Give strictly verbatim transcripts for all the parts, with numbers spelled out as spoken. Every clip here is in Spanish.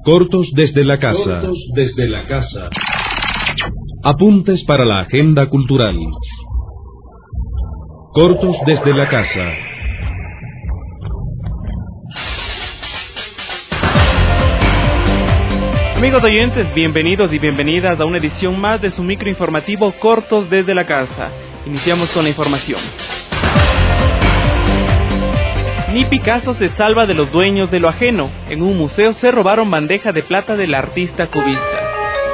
Cortos desde la casa. Cortos desde la casa. Apuntes para la agenda cultural. Cortos desde la casa. Amigos oyentes, bienvenidos y bienvenidas a una edición más de su microinformativo Cortos desde la casa. Iniciamos con la información. Ni Picasso se salva de los dueños de lo ajeno. En un museo se robaron bandeja de plata del artista cubista.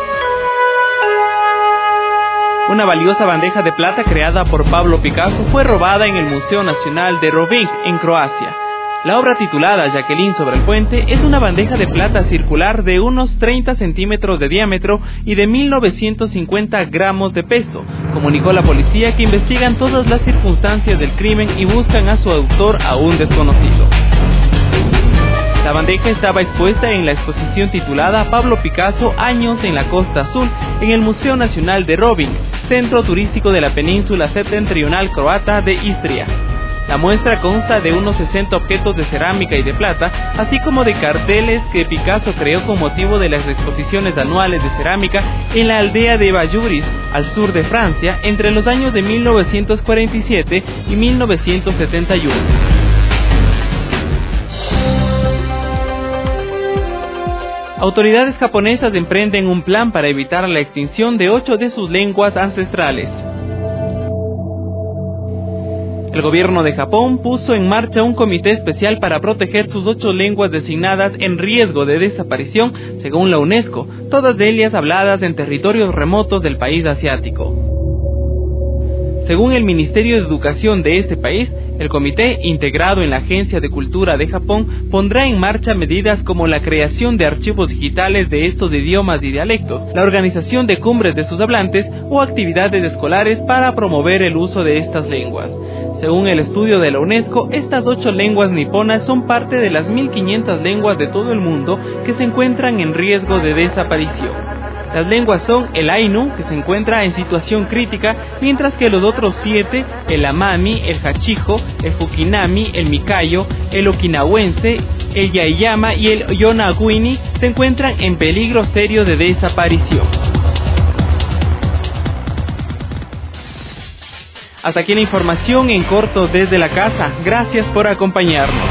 Una valiosa bandeja de plata creada por Pablo Picasso fue robada en el Museo Nacional de Rovinj, en Croacia. La obra titulada Jacqueline sobre el puente es una bandeja de plata circular de unos treinta centímetros de diámetro y de mil novecientos cincuenta gramos de peso, comunicó la policía, que investigan todas las circunstancias del crimen y buscan a su autor aún desconocido. La bandeja estaba expuesta en la exposición titulada Pablo Picasso, años en la Costa Azul, en el Museo Nacional de Rovinj, centro turístico de la península septentrional croata de Istria. La muestra consta de unos sesenta objetos de cerámica y de plata, así como de carteles que Picasso creó con motivo de las exposiciones anuales de cerámica en la aldea de Bayuris, al sur de Francia, entre los años de mil novecientos cuarenta y siete y mil novecientos setenta y uno. Autoridades japonesas emprenden un plan para evitar la extinción de ocho de sus lenguas ancestrales. El gobierno de Japón puso en marcha un comité especial para proteger sus ocho lenguas designadas en riesgo de desaparición, según la UNESCO, todas ellas habladas en territorios remotos del país asiático. Según el Ministerio de Educación de ese país, el comité, integrado en la Agencia de Cultura de Japón, pondrá en marcha medidas como la creación de archivos digitales de estos idiomas y dialectos, la organización de cumbres de sus hablantes o actividades escolares para promover el uso de estas lenguas. Según el estudio de la UNESCO, estas ocho lenguas niponas son parte de las mil quinientas lenguas de todo el mundo que se encuentran en riesgo de desaparición. Las lenguas son el Ainu, que se encuentra en situación crítica, mientras que los otros siete, el Amami, el Hachijo, el Fukinami, el Mikayo, el Okinawense, el Yaeyama y el Yonaguni, se encuentran en peligro serio de desaparición. Hasta aquí la información en Cortos desde la casa. Gracias por acompañarnos.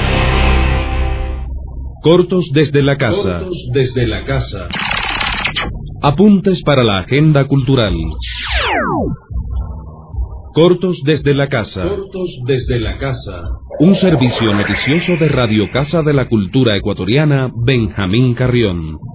Cortos desde la casa. Cortos desde la casa. Apuntes para la agenda cultural. Cortos desde la casa. Cortos desde la casa. Un servicio noticioso de Radio Casa de la Cultura Ecuatoriana, Benjamín Carrión.